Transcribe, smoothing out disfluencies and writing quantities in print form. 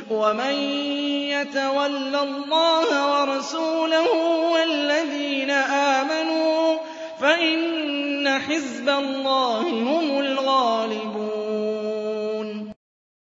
وَمَن يَتَوَلَّ اللَّهَ وَرَسُولَهُ وَالَّذِينَ آمَنُوا فَإِنَّ حِزْبَ اللَّهِ